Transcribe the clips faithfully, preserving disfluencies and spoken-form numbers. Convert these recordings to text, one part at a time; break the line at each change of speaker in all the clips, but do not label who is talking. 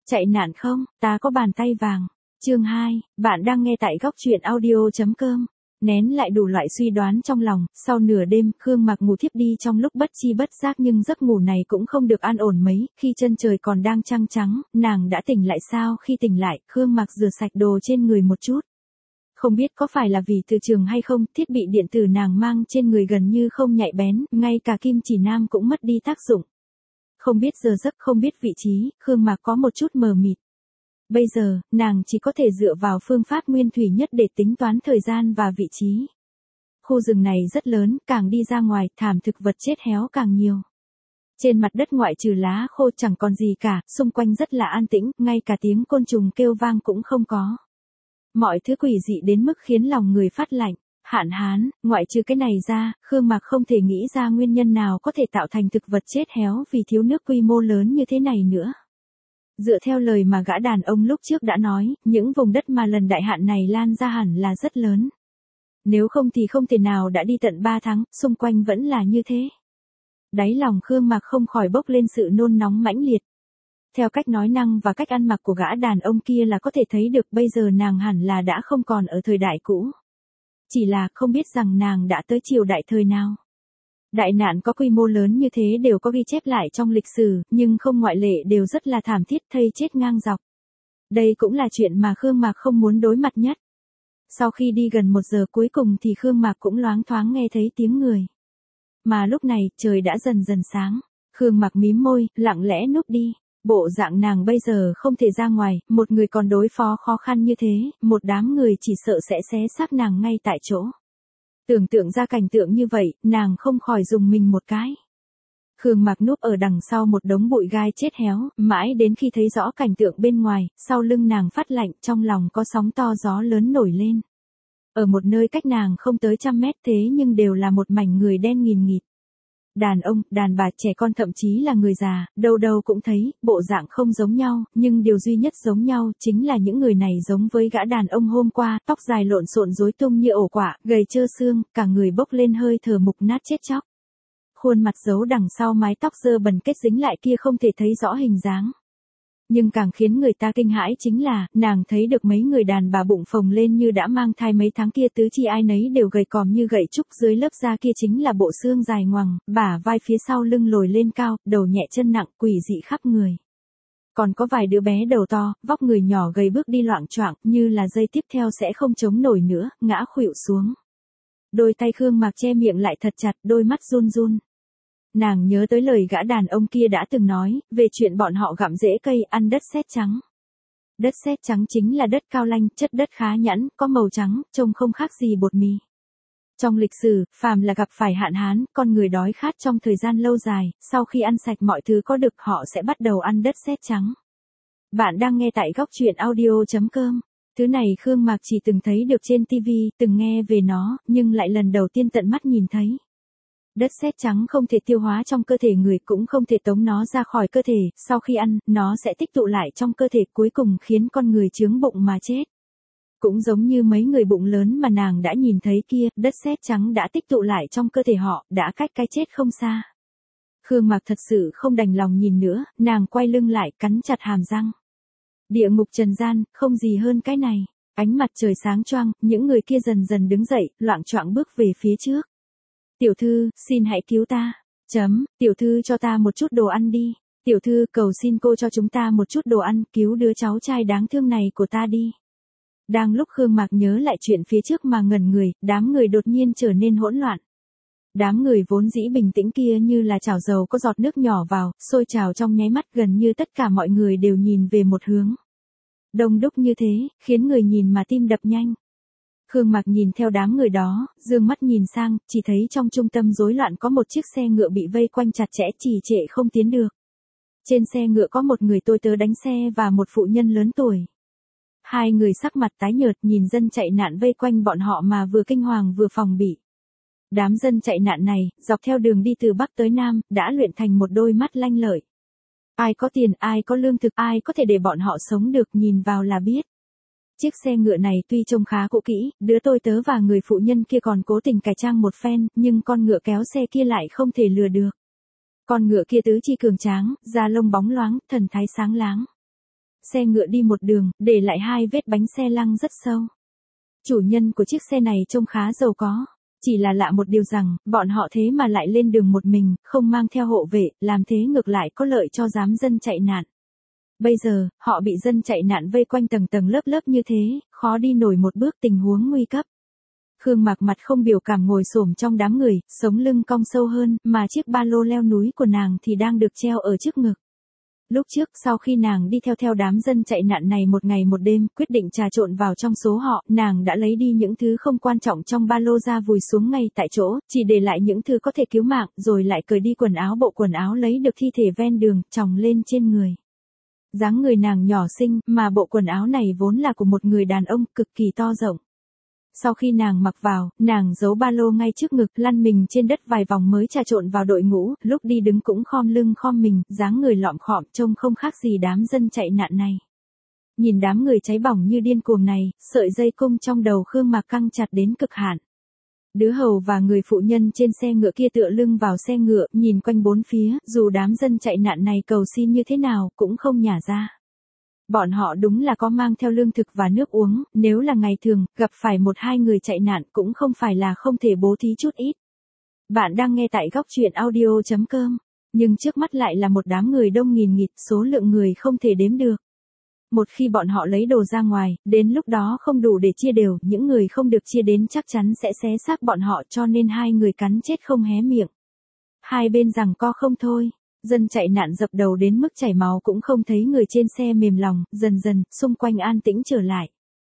Chạy nạn không, ta có bàn tay vàng. Chương hai, bạn đang nghe tại góc truyện audio.com. Nén lại đủ loại suy đoán trong lòng, sau nửa đêm, Khương Mạc ngủ thiếp đi trong lúc bất chi bất giác nhưng giấc ngủ này cũng không được an ổn mấy, khi chân trời còn đang trăng trắng, nàng đã tỉnh lại sao? Khi tỉnh lại, Khương Mạc rửa sạch đồ trên người một chút. Không biết có phải là vì từ trường hay không, thiết bị điện tử nàng mang trên người gần như không nhạy bén, ngay cả kim chỉ nam cũng mất đi tác dụng. Không biết giờ giấc, không biết vị trí, Khương Mạc có một chút mờ mịt. Bây giờ, nàng chỉ có thể dựa vào phương pháp nguyên thủy nhất để tính toán thời gian và vị trí. Khu rừng này rất lớn, càng đi ra ngoài, thảm thực vật chết héo càng nhiều. Trên mặt đất ngoại trừ lá khô chẳng còn gì cả, xung quanh rất là an tĩnh, ngay cả tiếng côn trùng kêu vang cũng không có. Mọi thứ quỷ dị đến mức khiến lòng người phát lạnh. Hạn hán, ngoại trừ cái này ra, Khương Mạc không thể nghĩ ra nguyên nhân nào có thể tạo thành thực vật chết héo vì thiếu nước quy mô lớn như thế này nữa. Dựa theo lời mà gã đàn ông lúc trước đã nói, những vùng đất mà lần đại hạn này lan ra hẳn là rất lớn. Nếu không thì không thể nào đã đi tận ba tháng, xung quanh vẫn là như thế. Đáy lòng Khương Mạc không khỏi bốc lên sự nôn nóng mãnh liệt. Theo cách nói năng và cách ăn mặc của gã đàn ông kia là có thể thấy được bây giờ nàng hẳn là đã không còn ở thời đại cũ. Chỉ là không biết rằng nàng đã tới triều đại thời nào. Đại nạn có quy mô lớn như thế đều có ghi chép lại trong lịch sử, nhưng không ngoại lệ đều rất là thảm thiết, thây chết ngang dọc. Đây cũng là chuyện mà Khương Mạc không muốn đối mặt nhất. Sau khi đi gần một giờ cuối cùng thì Khương Mạc cũng loáng thoáng nghe thấy tiếng người. Mà lúc này, trời đã dần dần sáng. Khương Mạc mím môi, lặng lẽ núp đi. Bộ dạng nàng bây giờ không thể ra ngoài, một người còn đối phó khó khăn như thế, một đám người chỉ sợ sẽ xé xác nàng ngay tại chỗ. Tưởng tượng ra cảnh tượng như vậy, nàng không khỏi rùng mình một cái. Khương Mạc núp ở đằng sau một đống bụi gai chết héo, mãi đến khi thấy rõ cảnh tượng bên ngoài, sau lưng nàng phát lạnh, trong lòng có sóng to gió lớn nổi lên. Ở một nơi cách nàng không tới trăm mét thế nhưng đều là một mảnh người đen nghìn nghịt. Đàn ông, đàn bà, trẻ con thậm chí là người già, đâu đâu cũng thấy, bộ dạng không giống nhau, nhưng điều duy nhất giống nhau chính là những người này giống với gã đàn ông hôm qua, tóc dài lộn xộn rối tung như ổ quả, gầy trơ xương, cả người bốc lên hơi thở mục nát chết chóc. Khuôn mặt giấu đằng sau mái tóc dơ bẩn kết dính lại kia không thể thấy rõ hình dáng. Nhưng càng khiến người ta kinh hãi chính là, nàng thấy được mấy người đàn bà bụng phồng lên như đã mang thai mấy tháng kia tứ chi ai nấy đều gầy còm như gậy trúc, dưới lớp da kia chính là bộ xương dài ngoằng, bả vai phía sau lưng lồi lên cao, đầu nhẹ chân nặng, quỷ dị khắp người. Còn có vài đứa bé đầu to, vóc người nhỏ gầy bước đi loạng choạng, như là giây tiếp theo sẽ không chống nổi nữa, ngã khuỵu xuống. Đôi tay Khương Mạc che miệng lại thật chặt, đôi mắt run run. Nàng nhớ tới lời gã đàn ông kia đã từng nói, về chuyện bọn họ gặm rễ cây, ăn đất sét trắng. Đất sét trắng chính là đất cao lanh, chất đất khá nhẵn, có màu trắng, trông không khác gì bột mì. Trong lịch sử, phàm là gặp phải hạn hán, con người đói khát trong thời gian lâu dài, sau khi ăn sạch mọi thứ có được họ sẽ bắt đầu ăn đất sét trắng. Bạn đang nghe tại góc truyện audio.com. Thứ này Khương Mạc chỉ từng thấy được trên ti vi, từng nghe về nó, nhưng lại lần đầu tiên tận mắt nhìn thấy. Đất sét trắng không thể tiêu hóa trong cơ thể người, cũng không thể tống nó ra khỏi cơ thể, sau khi ăn, nó sẽ tích tụ lại trong cơ thể cuối cùng khiến con người chướng bụng mà chết. Cũng giống như mấy người bụng lớn mà nàng đã nhìn thấy kia, đất sét trắng đã tích tụ lại trong cơ thể họ, đã cách cái chết không xa. Khương Mạc thật sự không đành lòng nhìn nữa, nàng quay lưng lại, cắn chặt hàm răng. Địa ngục trần gian, không gì hơn cái này. Ánh mặt trời sáng choang, những người kia dần dần đứng dậy, loạng choạng bước về phía trước. Tiểu thư, xin hãy cứu ta. Chấm, tiểu thư cho ta một chút đồ ăn đi. Tiểu thư, cầu xin cô cho chúng ta một chút đồ ăn, cứu đứa cháu trai đáng thương này của ta đi. Đang lúc Khương Mạc nhớ lại chuyện phía trước mà ngẩn người, đám người đột nhiên trở nên hỗn loạn. Đám người vốn dĩ bình tĩnh kia như là chảo dầu có giọt nước nhỏ vào, sôi trào trong nháy mắt, gần như tất cả mọi người đều nhìn về một hướng. Đông đúc như thế, khiến người nhìn mà tim đập nhanh. Khương Mạc nhìn theo đám người đó, dương mắt nhìn sang, chỉ thấy trong trung tâm rối loạn có một chiếc xe ngựa bị vây quanh chặt chẽ, trì trệ không tiến được. Trên xe ngựa có một người tôi tớ đánh xe và một phụ nhân lớn tuổi. Hai người sắc mặt tái nhợt nhìn dân chạy nạn vây quanh bọn họ mà vừa kinh hoàng vừa phòng bị. Đám dân chạy nạn này, dọc theo đường đi từ Bắc tới Nam, đã luyện thành một đôi mắt lanh lợi. Ai có tiền, ai có lương thực, ai có thể để bọn họ sống được, nhìn vào là biết. Chiếc xe ngựa này tuy trông khá cũ kỹ, đứa tôi tớ và người phụ nhân kia còn cố tình cải trang một phen, nhưng con ngựa kéo xe kia lại không thể lừa được. Con ngựa kia tứ chi cường tráng, da lông bóng loáng, thần thái sáng láng. xe ngựa đi một đường, để lại hai vết bánh xe lăng rất sâu. Chủ nhân của chiếc xe này trông khá giàu có. Chỉ là lạ một điều rằng, bọn họ thế mà lại lên đường một mình, không mang theo hộ vệ, làm thế ngược lại có lợi cho đám dân chạy nạn. Bây giờ, họ bị dân chạy nạn vây quanh tầng tầng lớp lớp như thế, khó đi nổi một bước, tình huống nguy cấp. Khương Mạc mặt không biểu cảm ngồi xổm trong đám người, sống lưng cong sâu hơn, mà chiếc ba lô leo núi của nàng thì đang được treo ở trước ngực. Lúc trước, sau khi nàng đi theo theo đám dân chạy nạn này một ngày một đêm, quyết định trà trộn vào trong số họ, nàng đã lấy đi những thứ không quan trọng trong ba lô ra vùi xuống ngay tại chỗ, chỉ để lại những thứ có thể cứu mạng, rồi lại cởi đi quần áo bộ quần áo lấy được thi thể ven đường, chồng lên trên người. Dáng người nàng nhỏ xinh, mà bộ quần áo này vốn là của một người đàn ông, cực kỳ to rộng. Sau khi nàng mặc vào, nàng giấu ba lô ngay trước ngực, lăn mình trên đất vài vòng mới trà trộn vào đội ngũ, lúc đi đứng cũng khom lưng khom mình, dáng người lọm khọm, trông không khác gì đám dân chạy nạn này. Nhìn đám người cháy bỏng như điên cuồng này, sợi dây cung trong đầu Khương Mạc căng chặt đến cực hạn. Đứa hầu và người phụ nhân trên xe ngựa kia tựa lưng vào xe ngựa, nhìn quanh bốn phía, dù đám dân chạy nạn này cầu xin như thế nào, cũng không nhả ra. Bọn họ đúng là có mang theo lương thực và nước uống, nếu là ngày thường, gặp phải một hai người chạy nạn cũng không phải là không thể bố thí chút ít. Bạn đang nghe tại góc truyện audio chấm com, nhưng trước mắt lại là một đám người đông nghìn nghịt, số lượng người không thể đếm được. Một khi bọn họ lấy đồ ra ngoài, đến lúc đó không đủ để chia đều, những người không được chia đến chắc chắn sẽ xé xác bọn họ, cho nên hai người cắn chết không hé miệng. Hai bên giằng co không thôi. Dân chạy nạn dập đầu đến mức chảy máu cũng không thấy người trên xe mềm lòng, dần dần, xung quanh an tĩnh trở lại.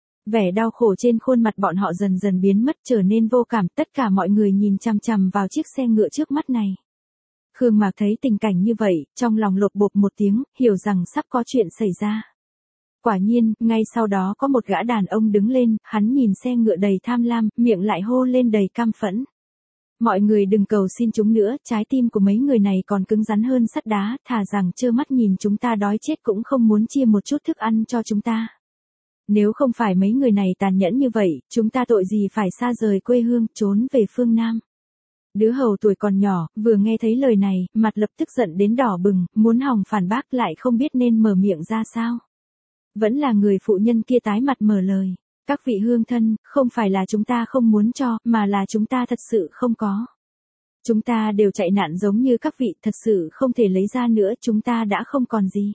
Vẻ đau khổ trên khuôn mặt bọn họ dần dần biến mất, trở nên vô cảm, tất cả mọi người nhìn chằm chằm vào chiếc xe ngựa trước mắt này. Khương Mạc thấy tình cảnh như vậy, trong lòng lột bột một tiếng, hiểu rằng sắp có chuyện xảy ra. Quả nhiên, ngay sau đó có một gã đàn ông đứng lên, hắn nhìn xe ngựa đầy tham lam, miệng lại hô lên đầy căm phẫn. Mọi người đừng cầu xin chúng nữa, trái tim của mấy người này còn cứng rắn hơn sắt đá, thà rằng trơ mắt nhìn chúng ta đói chết cũng không muốn chia một chút thức ăn cho chúng ta. Nếu không phải mấy người này tàn nhẫn như vậy, chúng ta tội gì phải xa rời quê hương, trốn về phương Nam. Đứa hầu tuổi còn nhỏ, vừa nghe thấy lời này, mặt lập tức giận đến đỏ bừng, muốn hòng phản bác lại không biết nên mở miệng ra sao. Vẫn là người phụ nhân kia tái mặt mở lời. Các vị hương thân, không phải là chúng ta không muốn cho, mà là chúng ta thật sự không có. Chúng ta đều chạy nạn giống như các vị, thật sự không thể lấy ra nữa, chúng ta đã không còn gì.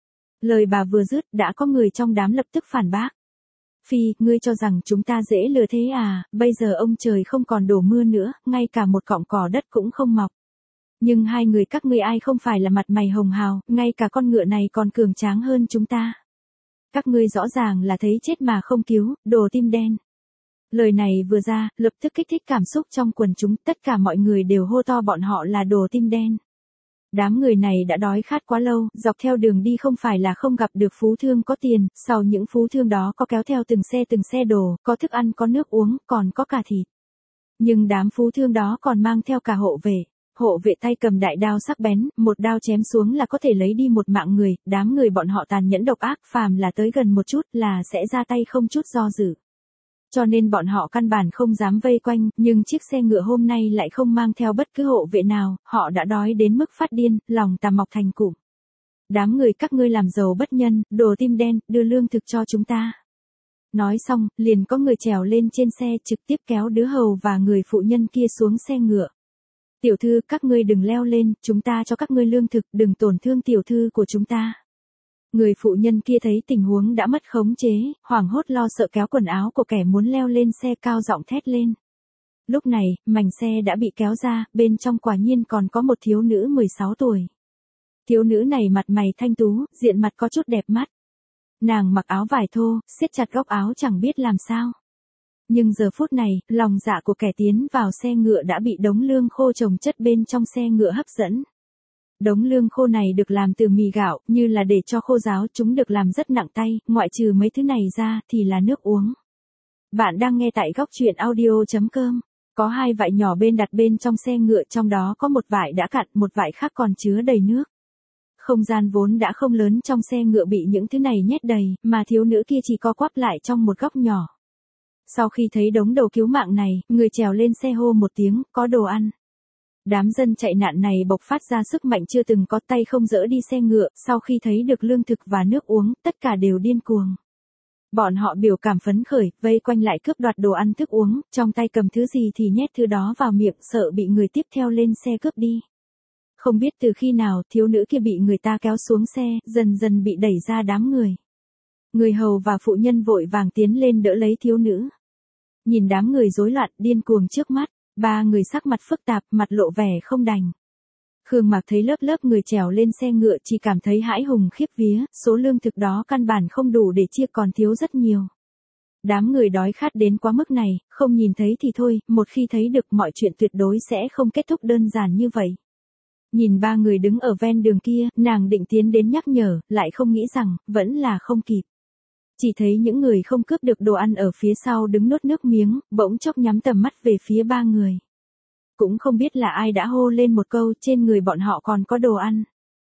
Lời bà vừa dứt, đã có người trong đám lập tức phản bác. Phi, ngươi cho rằng chúng ta dễ lừa thế à, bây giờ ông trời không còn đổ mưa nữa, ngay cả một cọng cỏ đất cũng không mọc. Nhưng hai người các ngươi ai không phải là mặt mày hồng hào, ngay cả con ngựa này còn cường tráng hơn chúng ta. Các ngươi rõ ràng là thấy chết mà không cứu, đồ tim đen. Lời này vừa ra, lập tức kích thích cảm xúc trong quần chúng, tất cả mọi người đều hô to bọn họ là đồ tim đen. Đám người này đã đói khát quá lâu, dọc theo đường đi không phải là không gặp được phú thương có tiền, sau những phú thương đó có kéo theo từng xe từng xe đồ, có thức ăn có nước uống, còn có cả thịt. Nhưng đám phú thương đó còn mang theo cả hộ vệ. Hộ vệ tay cầm đại đao sắc bén, một đao chém xuống là có thể lấy đi một mạng người, đám người bọn họ tàn nhẫn độc ác, phàm là tới gần một chút là sẽ ra tay không chút do dự. Cho nên bọn họ căn bản không dám vây quanh, nhưng chiếc xe ngựa hôm nay lại không mang theo bất cứ hộ vệ nào, họ đã đói đến mức phát điên, lòng tà mọc thành cụm. Đám người các ngươi làm giàu bất nhân, đồ tim đen, đưa lương thực cho chúng ta. Nói xong, liền có người trèo lên trên xe trực tiếp kéo đứa hầu và người phụ nhân kia xuống xe ngựa. Tiểu thư, các ngươi đừng leo lên, chúng ta cho các ngươi lương thực, đừng tổn thương tiểu thư của chúng ta. Người phụ nhân kia thấy tình huống đã mất khống chế, hoảng hốt lo sợ kéo quần áo của kẻ muốn leo lên xe, cao giọng thét lên. Lúc này, mành xe đã bị kéo ra, bên trong quả nhiên còn có một thiếu nữ mười sáu tuổi. Thiếu nữ này mặt mày thanh tú, diện mặt có chút đẹp mắt. Nàng mặc áo vải thô, siết chặt góc áo chẳng biết làm sao. Nhưng giờ phút này, lòng dạ của kẻ tiến vào xe ngựa đã bị đống lương khô chồng chất bên trong xe ngựa hấp dẫn. Đống lương khô này được làm từ mì gạo, như là để cho khô ráo, chúng được làm rất nặng tay, ngoại trừ mấy thứ này ra thì là nước uống. Bạn đang nghe tại góc truyện audio chấm com. Có hai vại nhỏ bên đặt bên trong xe ngựa, trong đó có một vại đã cạn, một vại khác còn chứa đầy nước. Không gian vốn đã không lớn trong xe ngựa bị những thứ này nhét đầy, mà thiếu nữ kia chỉ co quắp lại trong một góc nhỏ. Sau khi thấy đống đồ cứu mạng này, người trèo lên xe hô một tiếng, có đồ ăn. Đám dân chạy nạn này bộc phát ra sức mạnh chưa từng có, tay không dỡ đi xe ngựa, sau khi thấy được lương thực và nước uống, tất cả đều điên cuồng. Bọn họ biểu cảm phấn khởi, vây quanh lại cướp đoạt đồ ăn thức uống, trong tay cầm thứ gì thì nhét thứ đó vào miệng, sợ bị người tiếp theo lên xe cướp đi. Không biết từ khi nào, thiếu nữ kia bị người ta kéo xuống xe, dần dần bị đẩy ra đám người. Người hầu và phụ nhân vội vàng tiến lên đỡ lấy thiếu nữ. Nhìn đám người rối loạn, điên cuồng trước mắt, ba người sắc mặt phức tạp, mặt lộ vẻ không đành. Khương Mạc thấy lớp lớp người trèo lên xe ngựa chỉ cảm thấy hãi hùng khiếp vía, số lương thực đó căn bản không đủ để chia còn thiếu rất nhiều. Đám người đói khát đến quá mức này, không nhìn thấy thì thôi, một khi thấy được mọi chuyện tuyệt đối sẽ không kết thúc đơn giản như vậy. Nhìn ba người đứng ở ven đường kia, nàng định tiến đến nhắc nhở, lại không nghĩ rằng, vẫn là không kịp. Chỉ thấy những người không cướp được đồ ăn ở phía sau đứng nuốt nước miếng, bỗng chốc nhắm tầm mắt về phía ba người. Cũng không biết là ai đã hô lên một câu, trên người bọn họ còn có đồ ăn.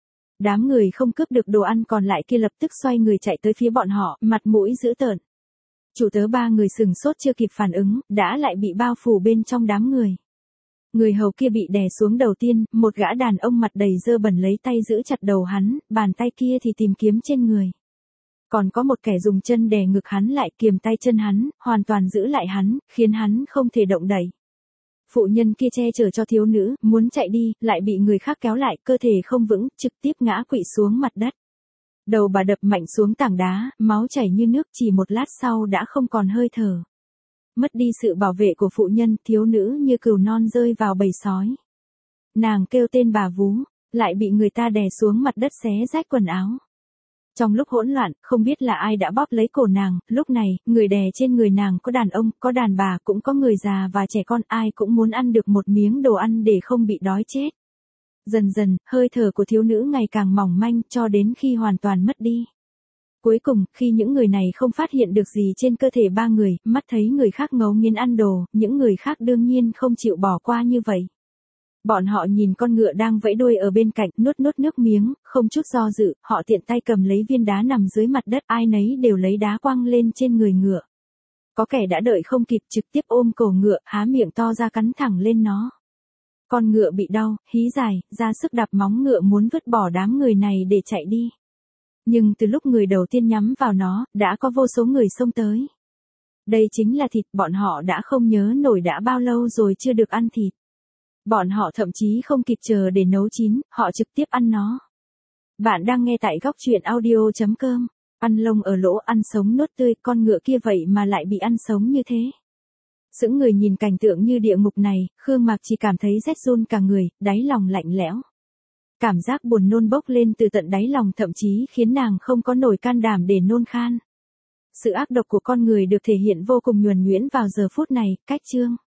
Đám người không cướp được đồ ăn còn lại kia lập tức xoay người chạy tới phía bọn họ, mặt mũi dữ tợn. Chủ tớ ba người sừng sốt chưa kịp phản ứng, đã lại bị bao phủ bên trong đám người. Người hầu kia bị đè xuống đầu tiên, một gã đàn ông mặt đầy dơ bẩn lấy tay giữ chặt đầu hắn, bàn tay kia thì tìm kiếm trên người. Còn có một kẻ dùng chân đè ngực hắn lại, kiềm tay chân hắn, hoàn toàn giữ lại hắn, khiến hắn không thể động đậy. Phụ nhân kia che chở cho thiếu nữ, muốn chạy đi, lại bị người khác kéo lại, cơ thể không vững, trực tiếp ngã quỵ xuống mặt đất. Đầu bà đập mạnh xuống tảng đá, máu chảy như nước, chỉ một lát sau đã không còn hơi thở. Mất đi sự bảo vệ của phụ nhân, thiếu nữ như cừu non rơi vào bầy sói. Nàng kêu tên bà vú, lại bị người ta đè xuống mặt đất xé rách quần áo. Trong lúc hỗn loạn, không biết là ai đã bóp lấy cổ nàng, lúc này, người đè trên người nàng có đàn ông, có đàn bà, cũng có người già và trẻ con, ai cũng muốn ăn được một miếng đồ ăn để không bị đói chết. Dần dần, hơi thở của thiếu nữ ngày càng mỏng manh, cho đến khi hoàn toàn mất đi. Cuối cùng, khi những người này không phát hiện được gì trên cơ thể ba người, mắt thấy người khác ngấu nghiến ăn đồ, những người khác đương nhiên không chịu bỏ qua như vậy. Bọn họ nhìn con ngựa đang vẫy đuôi ở bên cạnh, nuốt nuốt nước miếng, không chút do dự, họ tiện tay cầm lấy viên đá nằm dưới mặt đất, ai nấy đều lấy đá quăng lên trên người ngựa. Có kẻ đã đợi không kịp, trực tiếp ôm cổ ngựa, há miệng to ra cắn thẳng lên nó. Con ngựa bị đau, hí dài, ra sức đạp móng ngựa muốn vứt bỏ đám người này để chạy đi. Nhưng từ lúc người đầu tiên nhắm vào nó, đã có vô số người xông tới. Đây chính là thịt, bọn họ đã không nhớ nổi đã bao lâu rồi chưa được ăn thịt. Bọn họ thậm chí không kịp chờ để nấu chín, họ trực tiếp ăn nó. Bạn đang nghe tại góc truyện audio chấm com. Ăn lông ở lỗ, ăn sống nuốt tươi, con ngựa kia vậy mà lại bị ăn sống như thế. Sững người nhìn cảnh tượng như địa ngục này, Khương Mạc chỉ cảm thấy rét run cả người, đáy lòng lạnh lẽo. Cảm giác buồn nôn bốc lên từ tận đáy lòng, thậm chí khiến nàng không có nổi can đảm để nôn khan. Sự ác độc của con người được thể hiện vô cùng nhuần nhuyễn vào giờ phút này, cách chương.